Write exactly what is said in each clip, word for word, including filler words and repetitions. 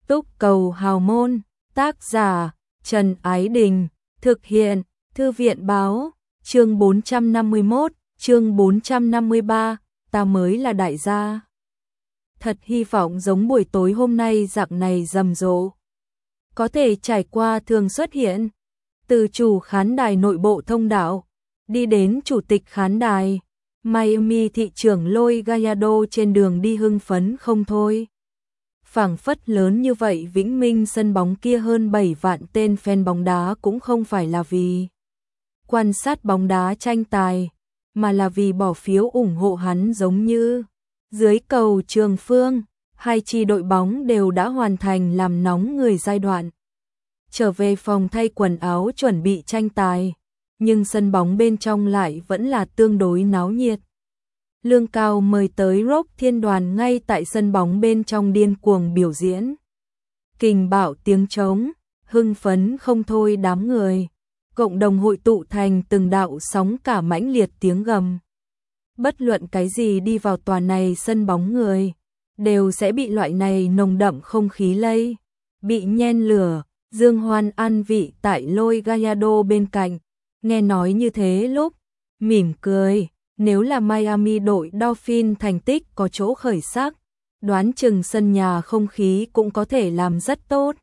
Túc Cầu Hào Môn, tác giả Trần Ái Đình, thực hiện Thư viện Báo, chương bốn trăm năm mươi mốt, chương bốn trăm năm mươi ba, ta mới là đại gia. Thật hy vọng giống buổi tối hôm nay dạng này rầm rộ. Có thể trải qua thường xuất hiện, từ chủ khán đài nội bộ thông đạo, đi đến chủ tịch khán đài, Miami thị trưởng Lôi Gallardo trên đường đi hưng phấn không thôi. Phảng phất lớn như vậy Vĩnh Minh sân bóng kia hơn bảy vạn tên fan bóng đá cũng không phải là vì quan sát bóng đá tranh tài, mà là vì bỏ phiếu ủng hộ hắn giống như dưới cầu Trường Phương, hai chi đội bóng đều đã hoàn thành làm nóng người giai đoạn. Trở về phòng thay quần áo chuẩn bị tranh tài, nhưng sân bóng bên trong lại vẫn là tương đối náo nhiệt. Lương Cao mời tới Rock Thiên Đoàn ngay tại sân bóng bên trong điên cuồng biểu diễn. Kình bạo tiếng trống, hưng phấn không thôi đám người, cộng đồng hội tụ thành từng đạo sóng cả mãnh liệt tiếng gầm. Bất luận cái gì đi vào tòa này sân bóng người, đều sẽ bị loại này nồng đậm không khí lây, bị nhen lửa. Dương Hoan ăn vị tại Lôi Gallardo bên cạnh, nghe nói như thế lúc mỉm cười. Nếu là Miami đội Dolphin thành tích có chỗ khởi sắc, đoán chừng sân nhà không khí cũng có thể làm rất tốt.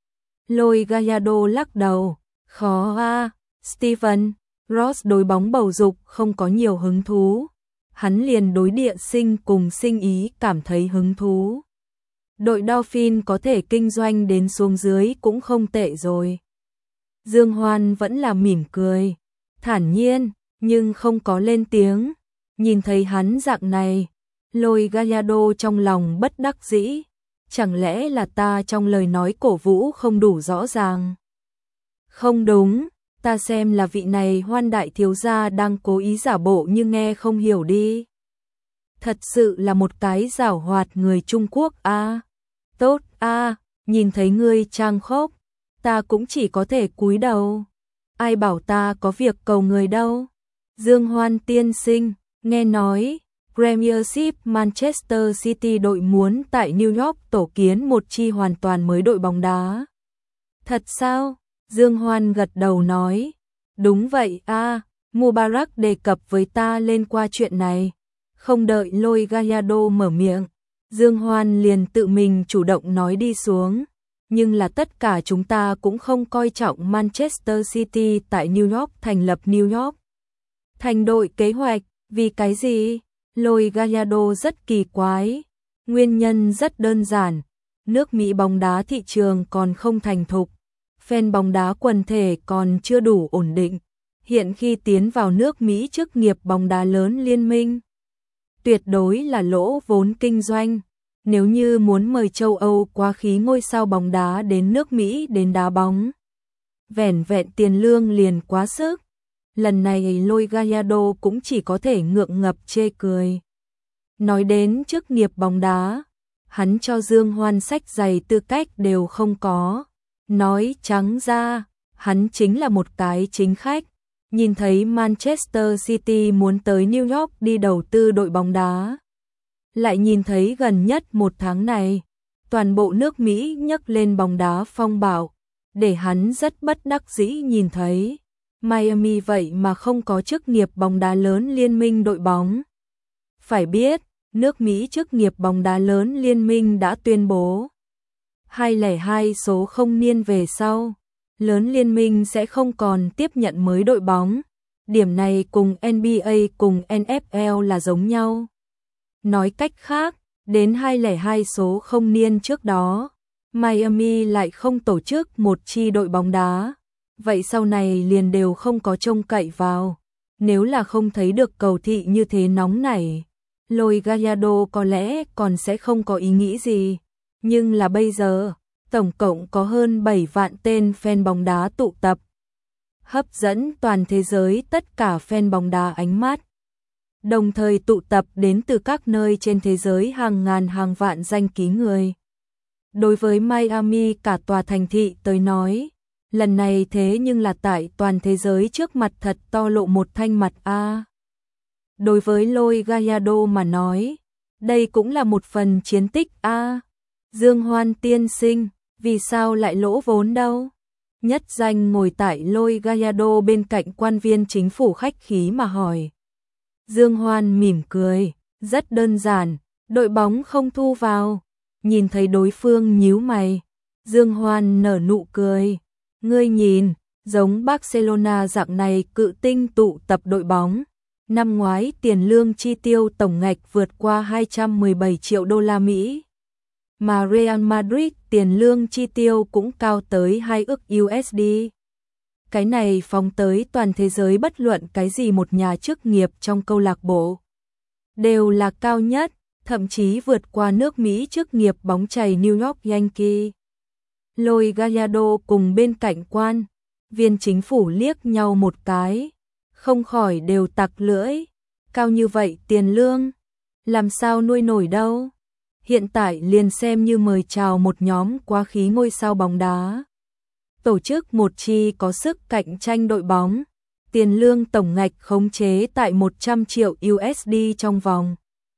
Lôi Gallardo lắc đầu, khó a, Steven, Ross đối bóng bầu dục không có nhiều hứng thú. Hắn liền đối địa sinh cùng sinh ý cảm thấy hứng thú. Đội Dolphin có thể kinh doanh đến xuống dưới cũng không tệ rồi. Dương Hoan vẫn là mỉm cười, thản nhiên, nhưng không có lên tiếng. Nhìn thấy hắn dạng này, Lôi Gallardo trong lòng bất đắc dĩ. Chẳng lẽ là ta trong lời nói cổ vũ không đủ rõ ràng? Không đúng, ta xem là vị này Hoan đại thiếu gia đang cố ý giả bộ nhưng nghe không hiểu đi. Thật sự là một cái giảo hoạt người Trung Quốc a. À. Tốt a, à, nhìn thấy ngươi trang khốc, ta cũng chỉ có thể cúi đầu. Ai bảo ta có việc cầu người đâu. Dương Hoan tiên sinh, nghe nói Premiership Manchester City đội muốn tại New York tổ kiến một chi hoàn toàn mới đội bóng đá. Thật sao? Dương Hoan gật đầu nói, đúng vậy a, à, Mubarak đề cập với ta lên qua chuyện này. Không đợi Lôi Gallardo mở miệng, Dương Hoan liền tự mình chủ động nói đi xuống. Nhưng là tất cả chúng ta cũng không coi trọng Manchester City tại New York thành lập New York thành đội kế hoạch, vì cái gì? Lôi Gallardo rất kỳ quái. Nguyên nhân rất đơn giản, nước Mỹ bóng đá thị trường còn không thành thục, fan bóng đá quần thể còn chưa đủ ổn định. Hiện khi tiến vào nước Mỹ chức nghiệp bóng đá lớn liên minh, tuyệt đối là lỗ vốn kinh doanh. Nếu như muốn mời châu Âu quá khí ngôi sao bóng đá đến nước Mỹ đến đá bóng, vẻn vẹn tiền lương liền quá sức. Lần này Lôi Gallardo cũng chỉ có thể ngượng ngập chê cười. Nói đến chức nghiệp bóng đá, hắn cho Dương Hoan sách giày tư cách đều không có. Nói trắng ra, hắn chính là một cái chính khách. Nhìn thấy Manchester City muốn tới New York đi đầu tư đội bóng đá, lại nhìn thấy gần nhất một tháng này, toàn bộ nước Mỹ nhấc lên bóng đá phong bạo, để hắn rất bất đắc dĩ nhìn thấy. Miami vậy mà không có chức nghiệp bóng đá lớn liên minh đội bóng. Phải biết, nước Mỹ chức nghiệp bóng đá lớn liên minh đã tuyên bố hai không không hai số không niên về sau, lớn liên minh sẽ không còn tiếp nhận mới đội bóng. Điểm này cùng N B A cùng N F L là giống nhau. Nói cách khác, đến hai không không hai số không niên trước đó, Miami lại không tổ chức một chi đội bóng đá. Vậy sau này liền đều không có trông cậy vào. Nếu là không thấy được cầu thị như thế nóng nảy, Lôi Gallardo có lẽ còn sẽ không có ý nghĩ gì. Nhưng là bây giờ, tổng cộng có hơn bảy vạn tên fan bóng đá tụ tập, hấp dẫn toàn thế giới tất cả fan bóng đá ánh mắt. Đồng thời tụ tập đến từ các nơi trên thế giới hàng ngàn hàng vạn danh ký người. Đối với Miami cả tòa thành thị tới nói, lần này thế nhưng là tại toàn thế giới trước mặt thật to lộ một thanh mặt a. Đối với Lôi Gallardo mà nói, đây cũng là một phần chiến tích a. Dương Hoan tiên sinh, vì sao lại lỗ vốn đâu? Nhất Danh ngồi tại lôi Gallardo bên cạnh quan viên chính phủ khách khí mà hỏi. Dương Hoan mỉm cười, rất đơn giản, đội bóng không thu vào. Nhìn thấy đối phương nhíu mày, Dương Hoan nở nụ cười. Ngươi nhìn, giống Barcelona dạng này cự tinh tụ tập đội bóng. Năm ngoái tiền lương chi tiêu tổng ngạch vượt qua hai trăm mười bảy triệu đô la Mỹ. Mà Real Madrid tiền lương chi tiêu cũng cao tới hai ức u ét đê. Cái này phóng tới toàn thế giới bất luận cái gì một nhà chức nghiệp trong câu lạc bộ. Đều là cao nhất, thậm chí vượt qua nước Mỹ chức nghiệp bóng chày New York Yankees. Lôi Gallardo cùng bên cạnh quan viên chính phủ liếc nhau một cái, không khỏi đều tặc lưỡi. Cao như vậy tiền lương, làm sao nuôi nổi đâu. Hiện tại liền xem như mời chào một nhóm quá khí ngôi sao bóng đá. Tổ chức một chi có sức cạnh tranh đội bóng, tiền lương tổng ngạch khống chế tại một trăm triệu u ét đê trong vòng.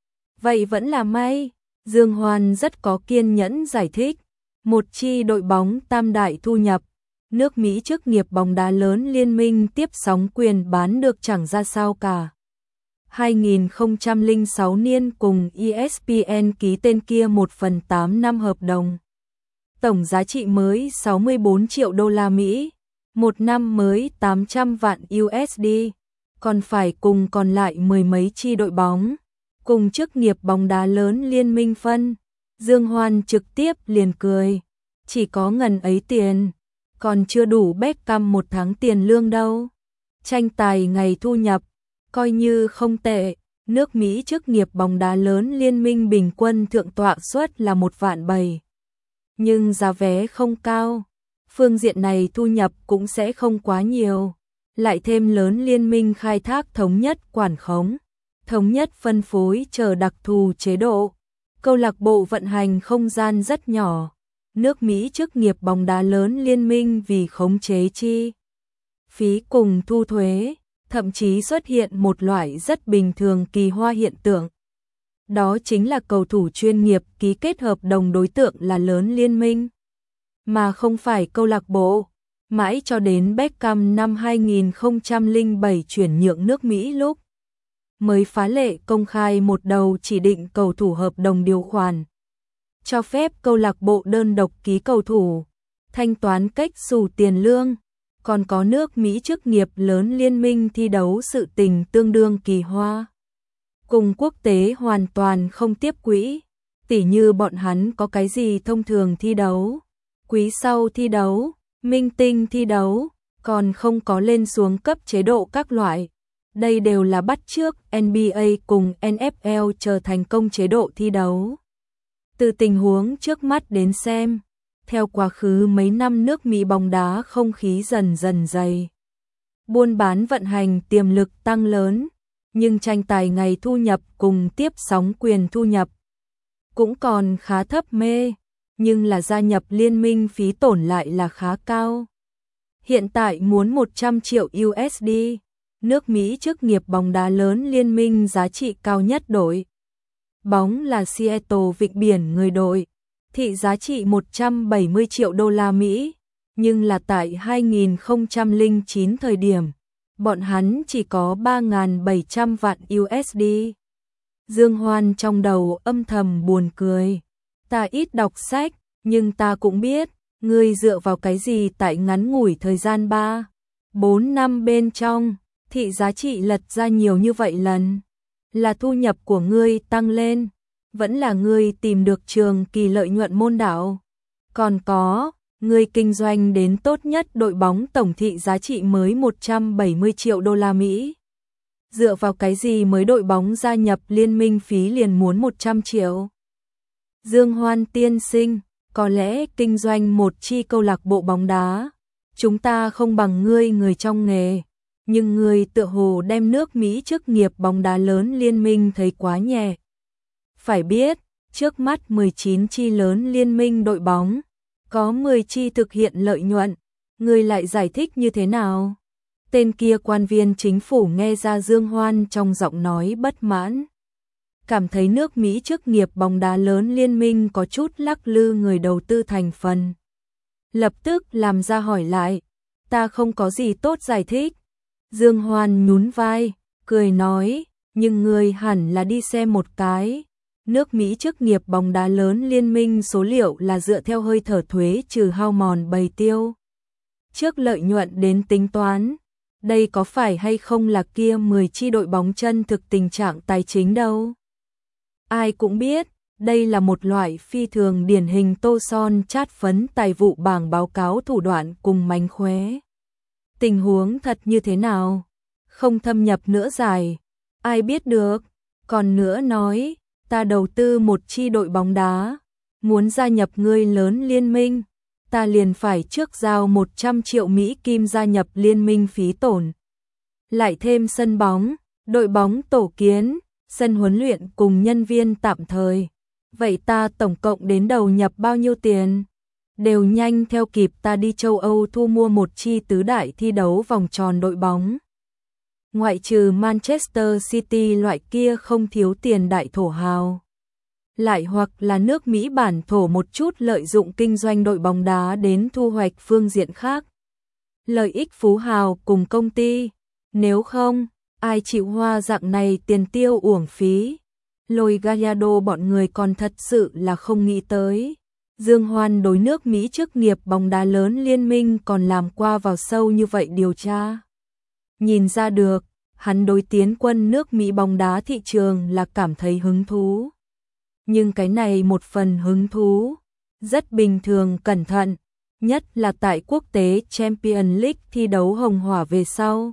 Vậy vẫn là may, Dương Hoan rất có kiên nhẫn giải thích. Một chi đội bóng tam đại thu nhập, nước Mỹ chức nghiệp bóng đá lớn liên minh tiếp sóng quyền bán được chẳng ra sao cả. hai nghìn không trăm lẻ sáu niên cùng e ét pê en ký tên kia một phần tám năm hợp đồng. Tổng giá trị mới sáu mươi bốn triệu đô la Mỹ, một năm mới tám trăm vạn u ét đê, còn phải cùng còn lại mười mấy chi đội bóng, cùng chức nghiệp bóng đá lớn liên minh phân. Dương Hoan trực tiếp liền cười, chỉ có ngần ấy tiền, còn chưa đủ Beckham một tháng tiền lương đâu. Tranh tài ngày thu nhập, coi như không tệ, nước Mỹ chức nghiệp bóng đá lớn liên minh bình quân thượng tọa suất là một vạn bảy. Nhưng giá vé không cao, phương diện này thu nhập cũng sẽ không quá nhiều. Lại thêm lớn liên minh khai thác thống nhất quản khống, thống nhất phân phối chờ đặc thù chế độ. Câu lạc bộ vận hành không gian rất nhỏ. Nước Mỹ chức nghiệp bóng đá lớn liên minh vì khống chế chi phí cùng thu thuế, thậm chí xuất hiện một loại rất bình thường kỳ hoa hiện tượng. Đó chính là cầu thủ chuyên nghiệp ký kết hợp đồng đối tượng là lớn liên minh, mà không phải câu lạc bộ. Mãi cho đến Beckham năm hai nghìn không trăm lẻ bảy chuyển nhượng nước Mỹ lúc mới phá lệ công khai một đầu chỉ định cầu thủ hợp đồng điều khoản, cho phép câu lạc bộ đơn độc ký cầu thủ, thanh toán cách xù tiền lương, còn có nước Mỹ chức nghiệp lớn liên minh thi đấu sự tình tương đương kỳ hoa. Cùng quốc tế hoàn toàn không tiếp quỹ, tỉ như bọn hắn có cái gì thông thường thi đấu, quý sau thi đấu, minh tinh thi đấu, còn không có lên xuống cấp chế độ các loại. Đây đều là bắt chước en bê a cùng en ép lờ trở thành công chế độ thi đấu. Từ tình huống trước mắt đến xem, theo quá khứ mấy năm nước Mỹ bóng đá không khí dần dần dày. Buôn bán vận hành tiềm lực tăng lớn, nhưng tranh tài ngày thu nhập cùng tiếp sóng quyền thu nhập cũng còn khá thấp mê, nhưng là gia nhập liên minh phí tổn lại là khá cao. Hiện tại muốn một trăm triệu u ét đê, nước Mỹ chức nghiệp bóng đá lớn liên minh giá trị cao nhất đội bóng là Seattle Vịnh Biển người đội, thị giá trị một trăm bảy mươi triệu đô la Mỹ, nhưng là tại hai nghìn không trăm lẻ chín thời điểm, bọn hắn chỉ có ba nghìn bảy trăm vạn u ét đê. Dương Hoan trong đầu âm thầm buồn cười, ta ít đọc sách, nhưng ta cũng biết, ngươi dựa vào cái gì tại ngắn ngủi thời gian ba, bốn năm bên trong, thị giá trị lật ra nhiều như vậy lần. Là thu nhập của ngươi tăng lên, vẫn là ngươi tìm được trường kỳ lợi nhuận môn đạo. Còn có, ngươi kinh doanh đến tốt nhất đội bóng tổng thị giá trị mới một trăm bảy mươi triệu đô la Mỹ. Dựa vào cái gì mới đội bóng gia nhập liên minh phí liền muốn một trăm triệu? Dương Hoan tiên sinh, có lẽ kinh doanh một chi câu lạc bộ bóng đá, chúng ta không bằng ngươi người trong nghề. Nhưng người tựa hồ đem nước Mỹ chức nghiệp bóng đá lớn liên minh thấy quá nhẹ. Phải biết, trước mắt mười chín chi lớn liên minh đội bóng, có mười chi thực hiện lợi nhuận, người lại giải thích như thế nào? Tên kia quan viên chính phủ nghe ra Dương Hoan trong giọng nói bất mãn. cảm thấy nước Mỹ chức nghiệp bóng đá lớn liên minh có chút lắc lư người đầu tư thành phần. Lập tức làm ra hỏi lại, ta không có gì tốt giải thích. Dương Hoan nhún vai, cười nói, nhưng người hẳn là đi xem một cái. Nước Mỹ chức nghiệp bóng đá lớn liên minh số liệu là dựa theo hơi thở thuế trừ hao mòn bầy tiêu trước lợi nhuận đến tính toán. Đây có phải hay không là kia mười chi đội bóng chân thực tình trạng tài chính đâu. Ai cũng biết, đây là một loại phi thường điển hình tô son chát phấn tài vụ bảng báo cáo thủ đoạn cùng mánh khóe. Tình huống thật như thế nào? Không thâm nhập nữa dài. Ai biết được? Còn nữa nói, ta đầu tư một chi đội bóng đá, muốn gia nhập ngươi lớn liên minh, ta liền phải trước giao một trăm triệu Mỹ Kim gia nhập liên minh phí tổn. Lại thêm sân bóng, đội bóng tổ kiến, sân huấn luyện cùng nhân viên tạm thời. Vậy ta tổng cộng đến đầu nhập bao nhiêu tiền? Đều nhanh theo kịp ta đi châu Âu thu mua một chi tứ đại thi đấu vòng tròn đội bóng. Ngoại trừ Manchester City loại kia không thiếu tiền đại thổ hào. Lại hoặc là nước Mỹ bản thổ một chút lợi dụng kinh doanh đội bóng đá đến thu hoạch phương diện khác. Lợi ích phú hào cùng công ty. Nếu không, ai chịu hoa dạng này tiền tiêu uổng phí. Lôi Gallardo bọn người còn thật sự là không nghĩ tới. Dương Hoan đối nước Mỹ chức nghiệp bóng đá lớn liên minh còn làm qua vào sâu như vậy điều tra. Nhìn ra được, hắn đối tiến quân nước Mỹ bóng đá thị trường là cảm thấy hứng thú. Nhưng cái này một phần hứng thú, rất bình thường cẩn thận, nhất là tại quốc tế Champions League thi đấu hồng hỏa về sau.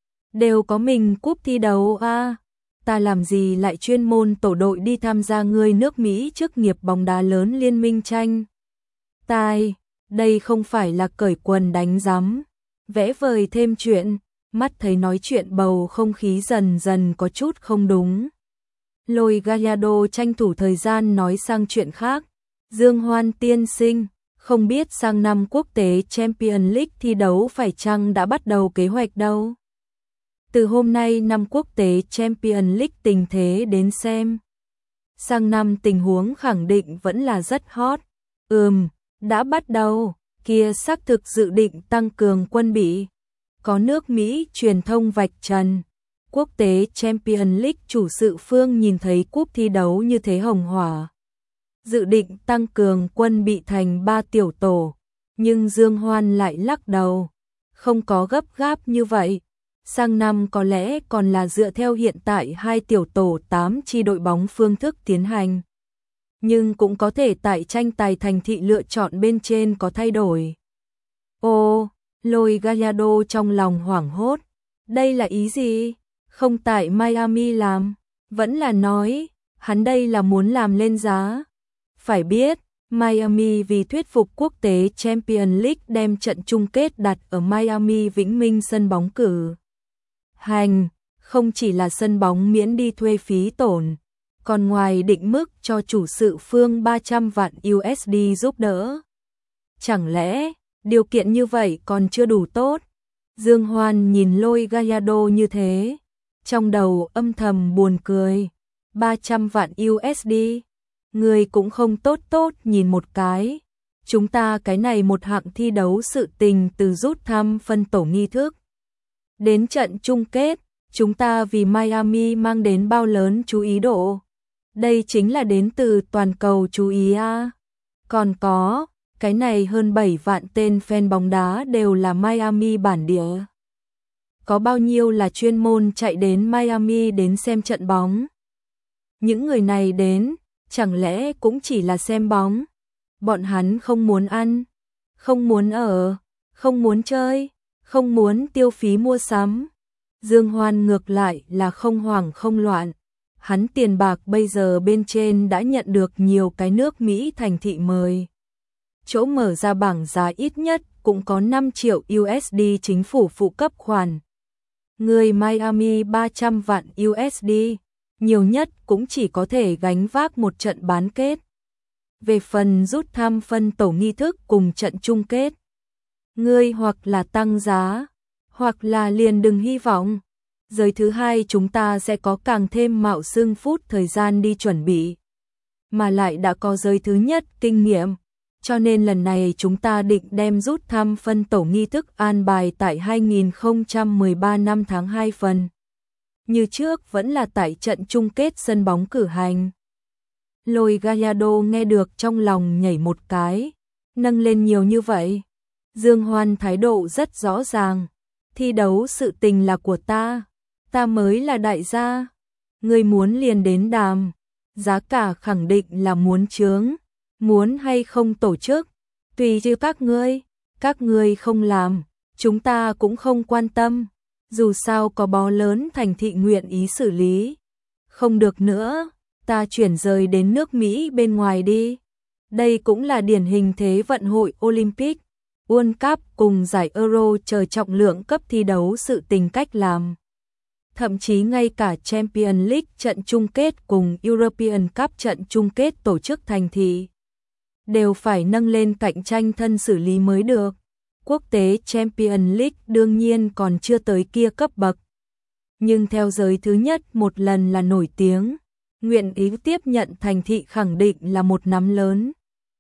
Đều có mình cúp thi đấu a à, ta làm gì lại chuyên môn tổ đội đi tham gia người nước Mỹ chức nghiệp bóng đá lớn liên minh tranh. Tai, đây không phải là cởi quần đánh rắm, vẽ vời thêm chuyện, mắt thấy nói chuyện bầu không khí dần dần có chút không đúng. Lôi Gallardo tranh thủ thời gian nói sang chuyện khác. Dương Hoan tiên sinh, không biết sang năm quốc tế Champions League thi đấu phải chăng đã bắt đầu kế hoạch đâu? Từ hôm nay năm quốc tế Champions League tình thế đến xem. Sang năm tình huống khẳng định vẫn là rất hot. Ừm, đã bắt đầu, kia xác thực dự định tăng cường quân bị. Có nước Mỹ truyền thông vạch trần. Quốc tế Champions League chủ sự phương nhìn thấy cúp thi đấu như thế hồng hỏa. Dự định tăng cường quân bị thành ba tiểu tổ. Nhưng Dương Hoan lại lắc đầu. Không có gấp gáp như vậy. Sang năm có lẽ còn là dựa theo hiện tại hai tiểu tổ tám chi đội bóng phương thức tiến hành. Nhưng cũng có thể tại tranh tài thành thị lựa chọn bên trên có thay đổi. Ô, Lôi Gallardo trong lòng hoảng hốt. Đây là ý gì? Không tại Miami làm, vẫn là nói, hắn đây là muốn làm lên giá. Phải biết, Miami vì thuyết phục quốc tế Champions League đem trận chung kết đặt ở Miami Vĩnh Minh sân bóng cử hành, không chỉ là sân bóng miễn đi thuê phí tổn, còn ngoài định mức cho chủ sự phương ba trăm vạn u ét đê giúp đỡ. Chẳng lẽ, điều kiện như vậy còn chưa đủ tốt? Dương Hoan nhìn Lôi Gallardo như thế, trong đầu âm thầm buồn cười. ba trăm vạn u ét đê, người cũng không tốt tốt nhìn một cái. Chúng ta cái này một hạng thi đấu sự tình từ rút thăm phân tổ nghi thức đến trận chung kết, chúng ta vì Miami mang đến bao lớn chú ý độ. Đây chính là đến từ toàn cầu chú ý a. Còn có, cái này hơn bảy vạn tên fan bóng đá đều là Miami bản địa. Có bao nhiêu là chuyên môn chạy đến Miami đến xem trận bóng? Những người này đến, chẳng lẽ cũng chỉ là xem bóng? Bọn hắn không muốn ăn, không muốn ở, không muốn chơi, không muốn tiêu phí mua sắm. Dương Hoan ngược lại là không hoảng không loạn. Hắn tiền bạc bây giờ bên trên đã nhận được nhiều cái nước Mỹ thành thị mời. Chỗ mở ra bảng giá ít nhất cũng có năm triệu u ét đê chính phủ phụ cấp khoản. Người Miami ba trăm vạn u ét đê, nhiều nhất cũng chỉ có thể gánh vác một trận bán kết. Về phần rút thăm phân tổ nghi thức cùng trận chung kết, ngươi hoặc là tăng giá, hoặc là liền đừng hy vọng. Giới thứ hai chúng ta sẽ có càng thêm mạo xưng phút thời gian đi chuẩn bị. Mà lại đã có giới thứ nhất kinh nghiệm. Cho nên lần này chúng ta định đem rút thăm phân tổ nghi thức an bài tại hai nghìn không trăm mười ba năm tháng hai phần. Như trước vẫn là tại trận chung kết sân bóng cử hành. Lôi Gallardo nghe được trong lòng nhảy một cái. Nâng lên nhiều như vậy. Dương Hoan thái độ rất rõ ràng. Thi đấu sự tình là của ta. Ta mới là đại gia. Ngươi muốn liền đến đàm. Giá cả khẳng định là muốn chướng. Muốn hay không tổ chức. Tùy chứ các ngươi. Các ngươi không làm. Chúng ta cũng không quan tâm. Dù sao có bó lớn thành thị nguyện ý xử lý. Không được nữa. Ta chuyển rời đến nước Mỹ bên ngoài đi. Đây cũng là điển hình thế vận hội Olympic, World Cup cùng giải Euro chờ trọng lượng cấp thi đấu sự tình cách làm. Thậm chí ngay cả Champions League trận chung kết cùng European Cup trận chung kết tổ chức thành thị đều phải nâng lên cạnh tranh thân xử lý mới được. Quốc tế Champions League đương nhiên còn chưa tới kia cấp bậc. Nhưng theo giới thứ nhất một lần là nổi tiếng, nguyện ý tiếp nhận thành thị khẳng định là một nắm lớn.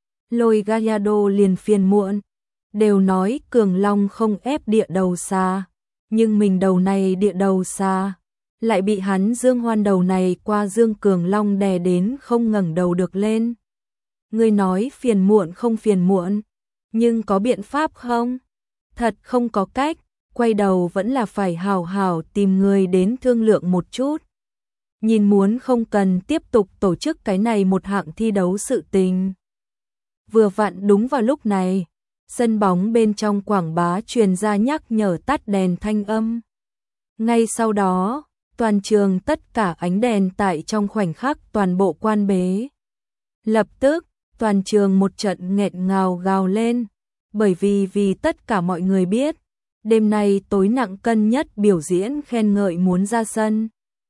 Lôi Gallardo liền phiền muộn, đều nói Cường Long không ép địa đầu xa, nhưng mình đầu này địa đầu xa, lại bị hắn Dương Hoan đầu này qua Dương Cường Long đè đến không ngẩng đầu được lên. Ngươi nói phiền muộn không phiền muộn, nhưng có biện pháp không? Thật không có cách, quay đầu vẫn là phải hào hào tìm người đến thương lượng một chút. Nhìn muốn không cần tiếp tục tổ chức cái này một hạng thi đấu sự tình. Vừa vặn đúng vào lúc này, sân bóng bên trong quảng bá truyền ra nhắc nhở tắt đèn thanh âm. Ngay sau đó, toàn trường tất cả ánh đèn tại trong khoảnh khắc toàn bộ quan bế. Lập tức, toàn trường một trận nghẹn ngào gào lên, bởi vì vì tất cả mọi người biết, đêm nay tối nặng cân nhất biểu diễn khen ngợi muốn ra sân.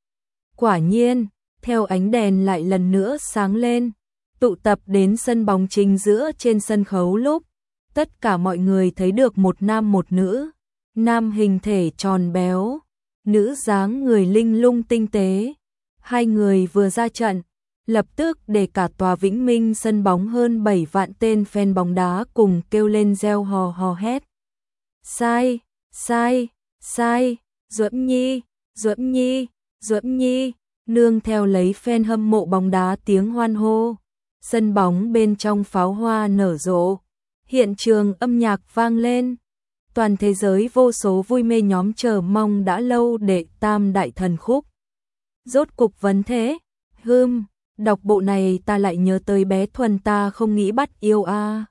Quả nhiên, theo ánh đèn lại lần nữa sáng lên, tụ tập đến sân bóng chính giữa trên sân khấu lúc, tất cả mọi người thấy được một nam một nữ, nam hình thể tròn béo, nữ dáng người linh lung tinh tế. Hai người vừa ra trận, lập tức để cả tòa Vĩnh Minh sân bóng hơn bảy vạn tên fan bóng đá cùng kêu lên reo hò hò hét. Sai, sai, sai, Duẫn Nhi, Duẫn Nhi, Duẫn Nhi, nương theo lấy fan hâm mộ bóng đá tiếng hoan hô. Sân bóng bên trong pháo hoa nở rộ, hiện trường âm nhạc vang lên. Toàn thế giới vô số vui mê nhóm chờ mong đã lâu để tam đại thần khúc. Rốt cục vấn thế, hưm, đọc bộ này ta lại nhớ tới bé Thuần ta không nghĩ bắt yêu a. À.